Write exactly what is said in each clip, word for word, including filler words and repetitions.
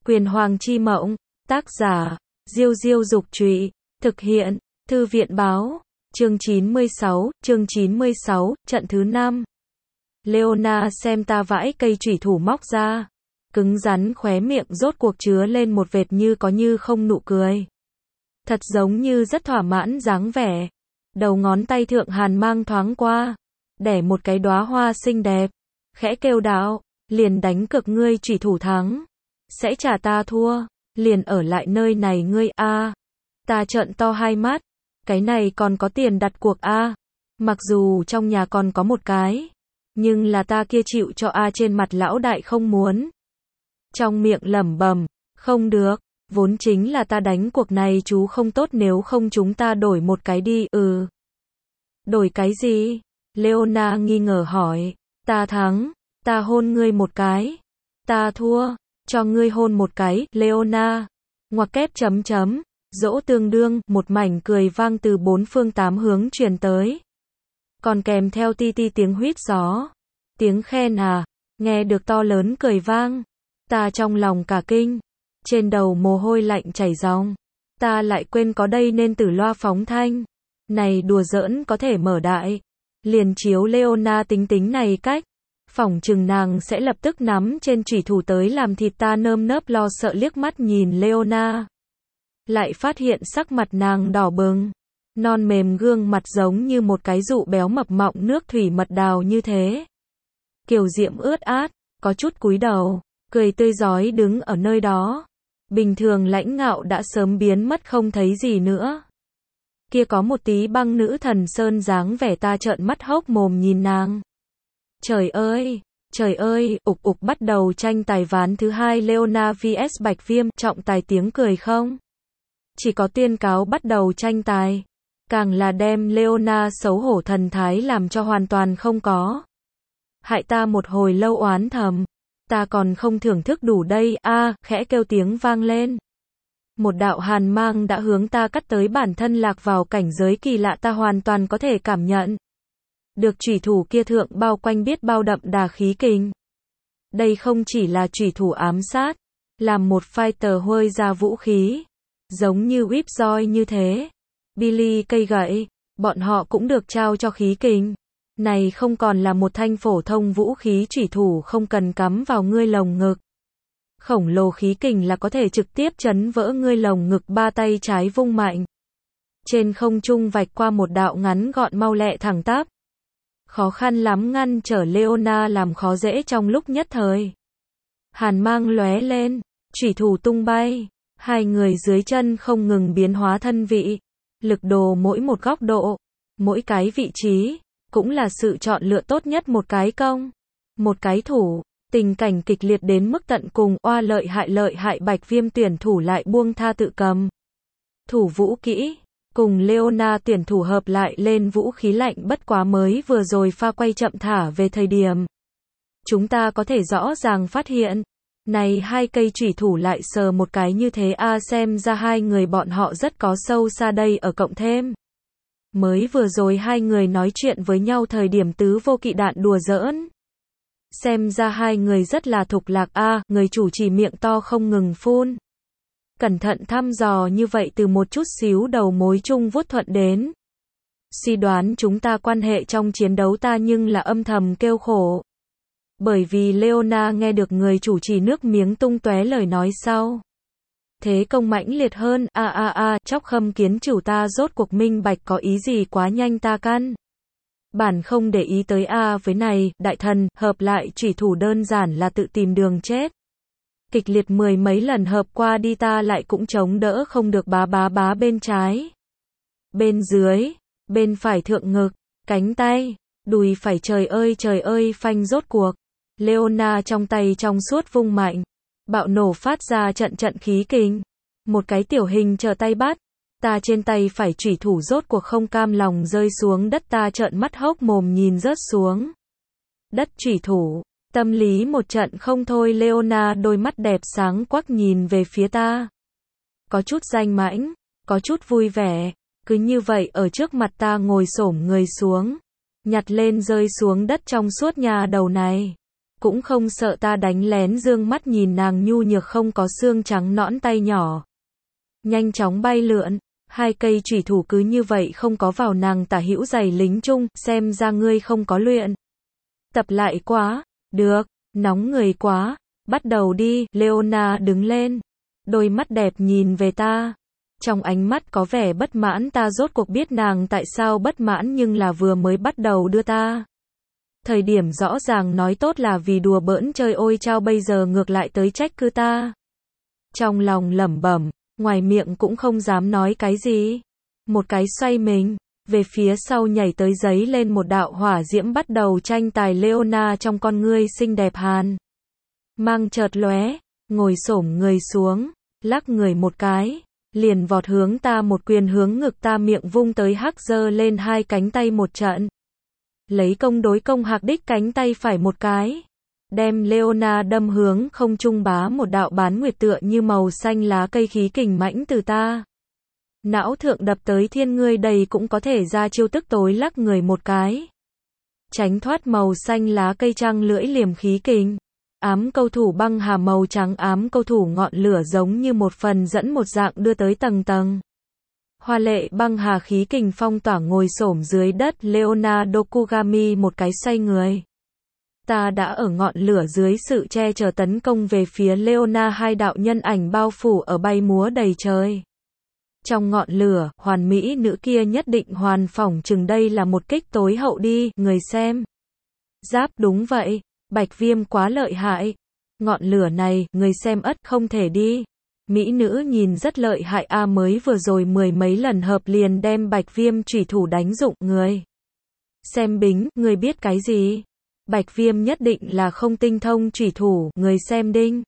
Quyền Hoàng Chi Mộng, tác giả, Diêu Diêu Dục Trụy, thực hiện, Thư viện Báo, chương chín mươi sáu, chương chín mươi sáu, trận thứ năm. Leona xem ta vãi cây chủy thủ móc ra, cứng rắn khóe miệng rốt cuộc chứa lên một vệt như có như không nụ cười. Thật giống như rất thỏa mãn dáng vẻ. Đầu ngón tay thượng hàn mang thoáng qua, đẻ một cái đóa hoa xinh đẹp, khẽ kêu đạo, liền đánh cược ngươi chủy thủ thắng, sẽ trả ta thua, liền ở lại nơi này ngươi a. À. Ta trợn to hai mắt, cái này còn có tiền đặt cuộc a. À. Mặc dù trong nhà còn có một cái, nhưng là ta kia chịu cho a. À, trên mặt lão đại không muốn. Trong miệng lẩm bẩm, không được, vốn chính là ta đánh cuộc này chú không tốt, nếu không chúng ta đổi một cái đi. Ừ. Đổi cái gì? Leona nghi ngờ hỏi. Ta thắng, ta hôn ngươi một cái. Ta thua, cho ngươi hôn một cái. Leona, ngoặc kép chấm chấm, dỗ tương đương, một mảnh cười vang từ bốn phương tám hướng truyền tới. Còn kèm theo ti ti tiếng huýt gió. Tiếng khen à, nghe được to lớn cười vang. Ta trong lòng cả kinh, trên đầu mồ hôi lạnh chảy ròng. Ta lại quên có đây nên từ loa phóng thanh. Này đùa giỡn có thể mở đại. Liền chiếu Leona tính tính này cách, phỏng chừng nàng sẽ lập tức nắm trên chủy thủ tới làm thịt ta. Nơm nớp lo sợ liếc mắt nhìn Leona, lại phát hiện sắc mặt nàng đỏ bừng, non mềm gương mặt giống như một cái dụ béo mập mọng nước thủy mật đào như thế. Kiều diễm ướt át, có chút cúi đầu, cười tươi rói đứng ở nơi đó. Bình thường lãnh ngạo đã sớm biến mất không thấy gì nữa. Kia có một tí băng nữ thần sơn dáng vẻ. Ta trợn mắt hốc mồm nhìn nàng. Trời ơi, trời ơi, ục ục bắt đầu tranh tài ván thứ hai Leona vs Bạch Viêm, trọng tài tiếng cười không. Chỉ có tuyên cáo bắt đầu tranh tài. Càng là đem Leona xấu hổ thần thái làm cho hoàn toàn không có. Hại ta một hồi lâu oán thầm. Ta còn không thưởng thức đủ đây, a. À, khẽ kêu tiếng vang lên. Một đạo hàn mang đã hướng ta cắt tới, bản thân lạc vào cảnh giới kỳ lạ ta hoàn toàn có thể cảm nhận. Được chủy thủ kia thượng bao quanh biết bao đậm đà khí kình. Đây không chỉ là chủy thủ ám sát, làm một fighter huơi ra vũ khí, giống như whip roi như thế. Billy cây gậy, bọn họ cũng được trao cho khí kình. Này không còn là một thanh phổ thông vũ khí, chủy thủ không cần cắm vào ngươi lồng ngực. Khổng lồ khí kình là có thể trực tiếp chấn vỡ ngươi lồng ngực, ba tay trái vung mạnh. Trên không trung vạch qua một đạo ngắn gọn mau lẹ thẳng tắp. Khó khăn lắm ngăn trở Leona làm khó dễ trong lúc nhất thời. Hàn mang lóe lên, chủy thủ tung bay, hai người dưới chân không ngừng biến hóa thân vị. Lực đồ mỗi một góc độ, mỗi cái vị trí, cũng là sự chọn lựa tốt nhất. Một cái công, một cái thủ. Tình cảnh kịch liệt đến mức tận cùng, oa lợi hại lợi hại. Bạch Viêm tuyển thủ lại buông tha tự cầm thủ vũ kỹ, cùng Leona tuyển thủ hợp lại lên vũ khí lạnh. Bất quá mới vừa rồi pha quay chậm thả về thời điểm, chúng ta có thể rõ ràng phát hiện, này hai cây chủy thủ lại sờ một cái như thế a. À, xem ra hai người bọn họ rất có sâu xa đây. Ở cộng thêm mới vừa rồi hai người nói chuyện với nhau thời điểm tứ vô kỵ đạn đùa giỡn, xem ra hai người rất là thục lạc a. À, người chủ trì miệng to không ngừng phun, cẩn thận thăm dò như vậy, từ một chút xíu đầu mối chung vuốt thuận đến suy đoán chúng ta quan hệ trong chiến đấu. Ta nhưng là âm thầm kêu khổ, bởi vì Leona nghe được người chủ trì nước miếng tung tóe lời nói sau. Thế công mãnh liệt hơn, a a a, chóc khâm kiến chủ. Ta rốt cuộc minh bạch có ý gì, quá nhanh ta căn bản không để ý tới a. À, với này, đại thần, hợp lại chủy thủ đơn giản là tự tìm đường chết. Kịch liệt mười mấy lần hợp qua đi ta lại cũng chống đỡ không được. Bá bá bá, bên trái, bên dưới, bên phải thượng ngực, cánh tay, đùi phải, trời ơi trời ơi, phanh rốt cuộc. Leona trong tay trong suốt vung mạnh, bạo nổ phát ra trận trận khí kình. Một cái tiểu hình chờ tay bắt. Ta trên tay phải chủy thủ rốt cuộc không cam lòng rơi xuống đất. Ta trợn mắt hốc mồm nhìn rớt xuống đất chủy thủ, tâm lý một trận không thôi. Leona đôi mắt đẹp sáng quắc nhìn về phía ta, có chút danh mãnh, có chút vui vẻ. Cứ như vậy ở trước mặt ta ngồi xổm người xuống, nhặt lên rơi xuống đất trong suốt nhà đầu này. cũng không sợ ta đánh lén, dương mắt nhìn nàng nhu nhược không có xương trắng nõn tay nhỏ. Nhanh chóng bay lượn, hai cây chủy thủ cứ như vậy không có vào nàng tả hữu giày lính chung, xem ra ngươi không có luyện. Tập lại quá, được, nóng người quá, bắt đầu đi, Leona đứng lên, đôi mắt đẹp nhìn về ta. Trong ánh mắt có vẻ bất mãn, ta rốt cuộc biết nàng tại sao bất mãn, nhưng là vừa mới bắt đầu đưa ta. Thời điểm rõ ràng nói tốt là vì đùa bỡn chơi ôi chao, bây giờ ngược lại tới trách cứ ta. Trong lòng lẩm bẩm, ngoài miệng cũng không dám nói cái gì. Một cái xoay mình, về phía sau nhảy tới, giấy lên một đạo hỏa diễm, bắt đầu tranh tài. Leona trong con ngươi xinh đẹp hàn mang chợt lóe, ngồi xổm người xuống, lắc người một cái, liền vọt hướng ta, một quyền hướng ngực ta, miệng vung tới hắc, giơ lên hai cánh tay một trận. Lấy công đối công, hạc đích cánh tay phải một cái, đem Leona đâm hướng không trung, bá một đạo bán nguyệt tựa như màu xanh lá cây khí kình mãnh từ ta não thượng đập tới, thiên ngươi đầy cũng có thể ra chiêu, tức tối lắc người một cái, tránh thoát màu xanh lá cây trăng lưỡi liềm khí kình. Ám câu thủ băng hà màu trắng, ám câu thủ ngọn lửa giống như một phần dẫn một dạng đưa tới tầng tầng. Hoa lệ băng hà khí kình phong tỏa, ngồi xổm dưới đất. Leona Dokugami một cái xoay người. Ta đã ở ngọn lửa dưới sự che chở tấn công về phía Leona, hai đạo nhân ảnh bao phủ ở bay múa đầy trời. Trong ngọn lửa, hoàn mỹ nữ kia nhất định hoàn phỏng chừng đây là một kích tối hậu đi, người xem. Giáp, đúng vậy. Bạch Viêm quá lợi hại. Ngọn lửa này, người xem ất không thể đi. Mỹ nữ nhìn rất lợi hại a, à, mới vừa rồi mười mấy lần hợp liền đem Bạch Viêm chủy thủ đánh dụng người. Xem bính, người biết cái gì? Bạch Viêm nhất định là không tinh thông chủy thủ, người xem đinh.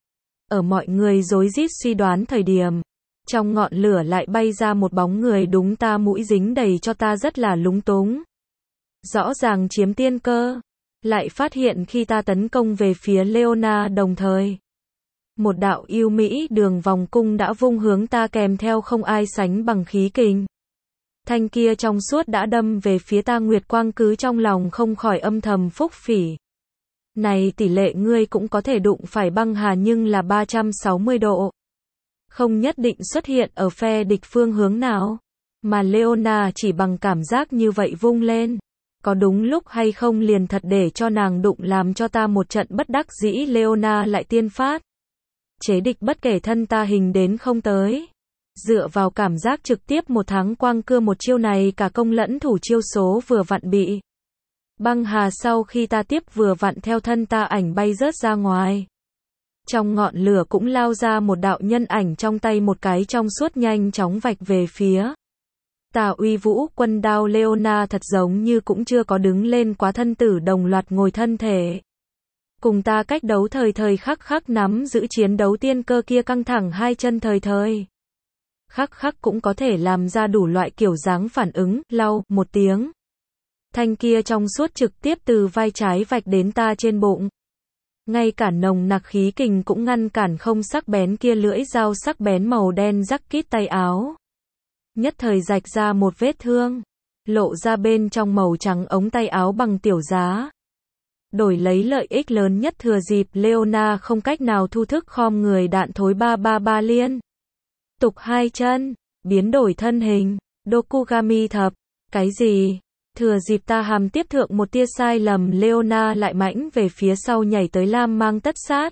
Ở mọi người rối rít suy đoán thời điểm, trong ngọn lửa lại bay ra một bóng người, đúng ta mũi dính đầy, cho ta rất là lúng túng. Rõ ràng chiếm tiên cơ. Lại phát hiện khi ta tấn công về phía Leona đồng thời, một đạo yêu mỹ đường vòng cung đã vung hướng ta, kèm theo không ai sánh bằng khí kình. Thanh kia trong suốt đã đâm về phía ta, nguyệt quang cứ trong lòng không khỏi âm thầm phúc phỉ. Này tỷ lệ ngươi cũng có thể đụng phải băng hà, nhưng là ba trăm sáu mươi độ. Không nhất định xuất hiện ở phe địch phương hướng nào, mà Leona chỉ bằng cảm giác như vậy vung lên. Có đúng lúc hay không liền thật để cho nàng đụng, làm cho ta một trận bất đắc dĩ. Leona lại tiên phát chế địch, bất kể thân ta hình đến không tới. Dựa vào cảm giác trực tiếp một tháng quang cưa, một chiêu này cả công lẫn thủ chiêu số vừa vặn bị băng hà, sau khi ta tiếp vừa vặn theo thân ta ảnh bay rớt ra ngoài. Trong ngọn lửa cũng lao ra một đạo nhân ảnh, trong tay một cái trong suốt nhanh chóng vạch về phía ta. Uy vũ quân đao. Leona thật giống như cũng chưa có đứng lên quá, thân tử đồng loạt ngồi thân thể. Cùng ta cách đấu thời thời khắc khắc, nắm giữ chiến đấu tiên cơ kia, căng thẳng hai chân thời thời khắc khắc cũng có thể làm ra đủ loại kiểu dáng phản ứng. Lau một tiếng, thanh kia trong suốt trực tiếp từ vai trái vạch đến ta trên bụng. Ngay cả nồng nặc khí kình cũng ngăn cản không, sắc bén kia lưỡi dao sắc bén màu đen rắc kít tay áo, nhất thời rạch ra một vết thương, lộ ra bên trong màu trắng ống tay áo bằng tiểu giá. Đổi lấy lợi ích lớn nhất, thừa dịp Leona không cách nào thu thức, khom người đạn thối ba ba ba liên tục hai chân, biến đổi thân hình, Dokugami thập. Cái gì? Thừa dịp ta hàm tiếp thượng một tia sai lầm, Leona lại mãnh về phía sau nhảy tới, lam mang tất sát.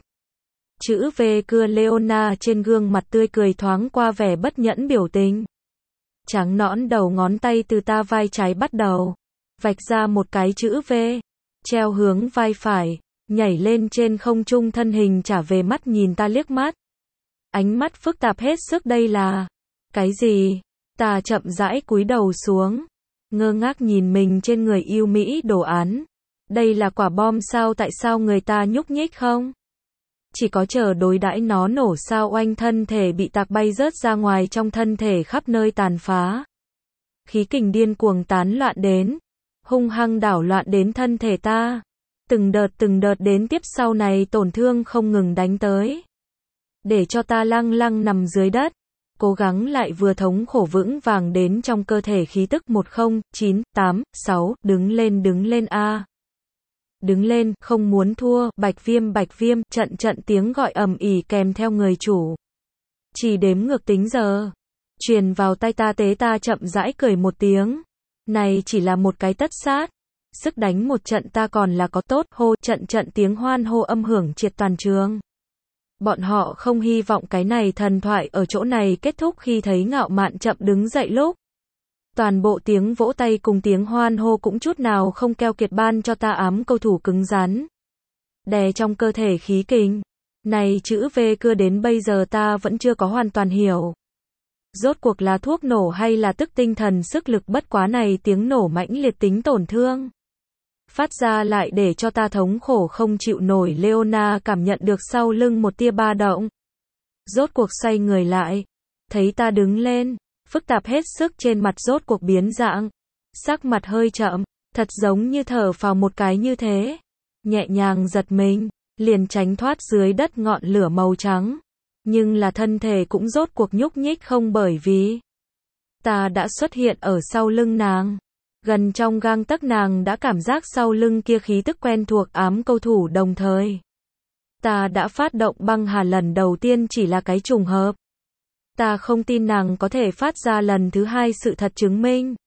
Chữ V cưa. Leona trên gương mặt tươi cười thoáng qua vẻ bất nhẫn biểu tình. Trắng nõn đầu ngón tay từ ta vai trái bắt đầu, vạch ra một cái chữ V, treo hướng vai phải, nhảy lên trên không trung, thân hình trả về, mắt nhìn ta liếc mắt. Ánh mắt phức tạp hết sức, đây là cái gì? Ta chậm rãi cúi đầu xuống, ngơ ngác nhìn mình trên người yêu mỹ đồ án. Đây là quả bom sao? Tại sao người ta nhúc nhích không? Chỉ có chờ đối đãi nó nổ sao? Oanh, thân thể bị tạc bay rớt ra ngoài, trong thân thể khắp nơi tàn phá. Khí kình điên cuồng tán loạn đến, hung hăng đảo loạn đến thân thể ta. Từng đợt từng đợt đến tiếp sau này tổn thương không ngừng đánh tới, để cho ta lăng lăng nằm dưới đất. Cố gắng lại vừa thống khổ vững vàng đến trong cơ thể khí tức. Một không chín tám sáu, đứng lên đứng lên a. đứng lên, không muốn thua, bạch viêm bạch viêm, trận trận tiếng gọi ầm ĩ kèm theo người chủ. Chỉ đếm ngược tính giờ. Truyền vào tay ta tế ta chậm rãi cười một tiếng. Này chỉ là một cái tất sát. Sức đánh một trận ta còn là có tốt, hô, trận trận tiếng hoan hô âm hưởng triệt toàn trường. Bọn họ không hy vọng cái này thần thoại ở chỗ này kết thúc khi thấy Ngạo Mạn chậm đứng dậy lúc. Toàn bộ tiếng vỗ tay cùng tiếng hoan hô cũng chút nào không keo kiệt ban cho ta ám cầu thủ cứng rắn. Đè trong cơ thể khí kình. Này chữ V cưa đến bây giờ ta vẫn chưa có hoàn toàn hiểu. Rốt cuộc là thuốc nổ hay là tức tinh thần sức lực bất quá này tiếng nổ mãnh liệt tính tổn thương. Phát ra lại để cho ta thống khổ không chịu nổi. Leona cảm nhận được sau lưng một tia ba động. Rốt cuộc xoay người lại. Thấy ta đứng lên. Phức tạp hết sức trên mặt rốt cuộc biến dạng. Sắc mặt hơi chậm. Thật giống như thở phào một cái như thế. Nhẹ nhàng giật mình. Liền tránh thoát dưới đất ngọn lửa màu trắng. Nhưng là thân thể cũng rốt cuộc nhúc nhích không bởi vì. Ta đã xuất hiện ở sau lưng nàng. Gần trong gang tấc nàng đã cảm giác sau lưng kia khí tức quen thuộc ám cầu thủ đồng thời. Ta đã phát động băng hà lần đầu tiên chỉ là cái trùng hợp. Ta không tin nàng có thể phát ra lần thứ hai sự thật chứng minh.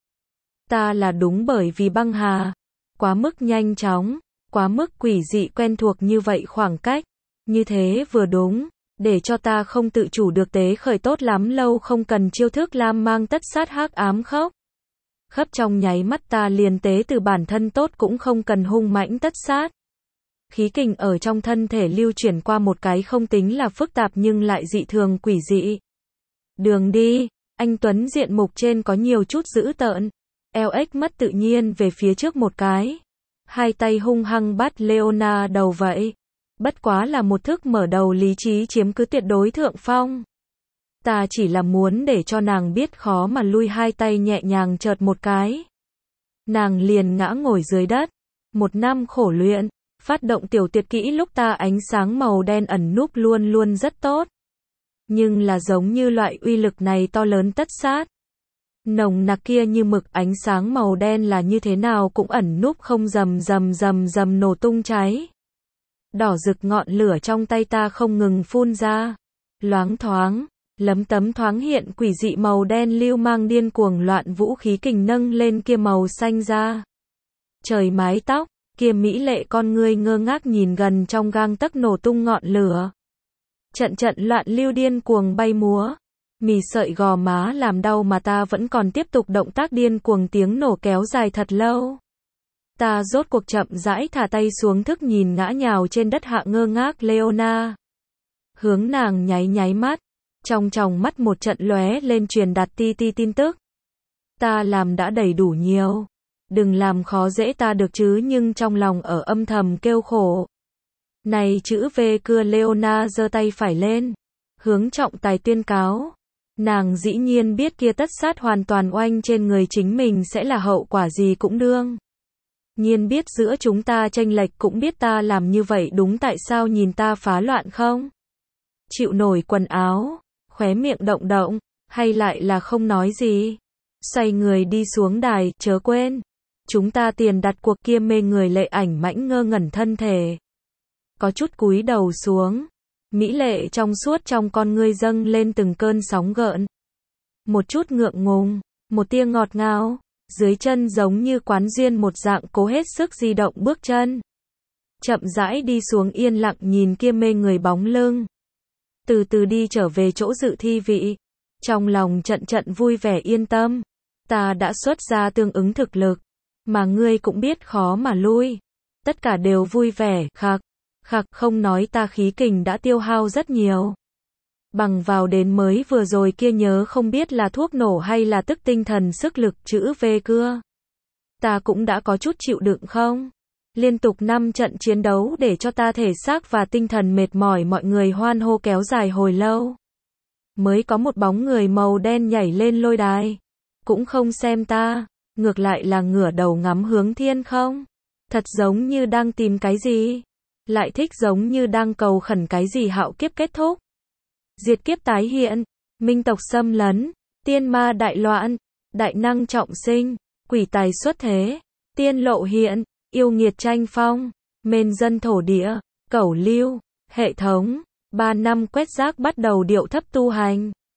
Ta là đúng bởi vì băng hà. Quá mức nhanh chóng. Quá mức quỷ dị quen thuộc như vậy khoảng cách. Như thế vừa đúng. Để cho ta không tự chủ được tế khởi tốt lắm lâu không cần chiêu thức lam mang tất sát hắc ám khốc. Khắp trong nháy mắt ta liền tế từ bản thân tốt cũng không cần hung mãnh tất sát. Khí kình ở trong thân thể lưu chuyển qua một cái không tính là phức tạp nhưng lại dị thường quỷ dị. Đường đi, anh Tuấn diện mục trên có nhiều chút dữ tợn. lờ ích mất tự nhiên về phía trước một cái. Hai tay hung hăng bắt Leona đầu vậy. Bất quá là một thức mở đầu lý trí chiếm cứ tuyệt đối thượng phong. Ta chỉ là muốn để cho nàng biết khó mà lui hai tay nhẹ nhàng chợt một cái. Nàng liền ngã ngồi dưới đất. Một năm khổ luyện, phát động tiểu tuyệt kỹ lúc ta ánh sáng màu đen ẩn núp luôn luôn rất tốt. Nhưng là giống như loại uy lực này to lớn tất sát. Nồng nặc kia như mực ánh sáng màu đen là như thế nào cũng ẩn núp không rầm rầm rầm rầm nổ tung cháy. Đỏ rực ngọn lửa trong tay ta không ngừng phun ra. Loáng thoáng, lấm tấm thoáng hiện quỷ dị màu đen lưu mang điên cuồng loạn vũ khí kình nâng lên kia màu xanh ra. Trời mái tóc, kia mỹ lệ con ngươi ngơ ngác nhìn gần trong gang tấc nổ tung ngọn lửa. Trận trận loạn lưu điên cuồng bay múa. Mì sợi gò má làm đau mà ta vẫn còn tiếp tục động tác điên cuồng tiếng nổ kéo dài thật lâu. Ta rốt cuộc chậm rãi thả tay xuống thức nhìn ngã nhào trên đất hạ ngơ ngác Leona. Hướng nàng nháy nháy mắt. Trong tròng mắt một trận lóe lên truyền đạt ti ti tin tức. Ta làm đã đầy đủ nhiều. Đừng làm khó dễ ta được chứ nhưng trong lòng ở âm thầm kêu khổ. Này chữ V cưa Leona giơ tay phải lên. Hướng trọng tài tuyên cáo. Nàng dĩ nhiên biết kia tất sát hoàn toàn oanh trên người chính mình sẽ là hậu quả gì cũng đương. Nhiên biết giữa chúng ta chênh lệch cũng biết ta làm như vậy đúng tại sao nhìn ta phá loạn không? Chịu nổi quần áo, khóe miệng động động, hay lại là không nói gì? Xoay người đi xuống đài, chớ quên. Chúng ta tiền đặt cuộc kia mê người lệ ảnh mãnh ngơ ngẩn thân thể. Có chút cúi đầu xuống. Mỹ lệ trong suốt trong con ngươi dâng lên từng cơn sóng gợn. Một chút ngượng ngùng, một tia ngọt ngào. Dưới chân giống như quán duyên một dạng cố hết sức di động bước chân. Chậm rãi đi xuống yên lặng nhìn kia mê người bóng lưng. Từ từ đi trở về chỗ dự thi vị. Trong lòng trận trận vui vẻ yên tâm. Ta đã xuất ra tương ứng thực lực. Mà ngươi cũng biết khó mà lui. Tất cả đều vui vẻ, khạc, khạc không nói ta khí kình đã tiêu hao rất nhiều. Bằng vào đến mới vừa rồi kia nhớ không biết là thuốc nổ hay là tức tinh thần sức lực chữ V cưa. Ta cũng đã có chút chịu đựng không? Liên tục năm trận chiến đấu để cho ta thể xác và tinh thần mệt mỏi mọi người hoan hô kéo dài hồi lâu. Mới có một bóng người màu đen nhảy lên lôi đài. Cũng không xem ta, ngược lại là ngửa đầu ngắm hướng thiên không. Thật giống như đang tìm cái gì. Lại thích giống như đang cầu khẩn cái gì hạo kiếp kết thúc. Diệt kiếp tái hiện, minh tộc xâm lấn, tiên ma đại loạn, đại năng trọng sinh, quỷ tài xuất thế, tiên lộ hiện, yêu nghiệt tranh phong. Mên dân thổ địa, cẩu lưu, hệ thống, ba năm quét rác bắt đầu điệu thấp tu hành.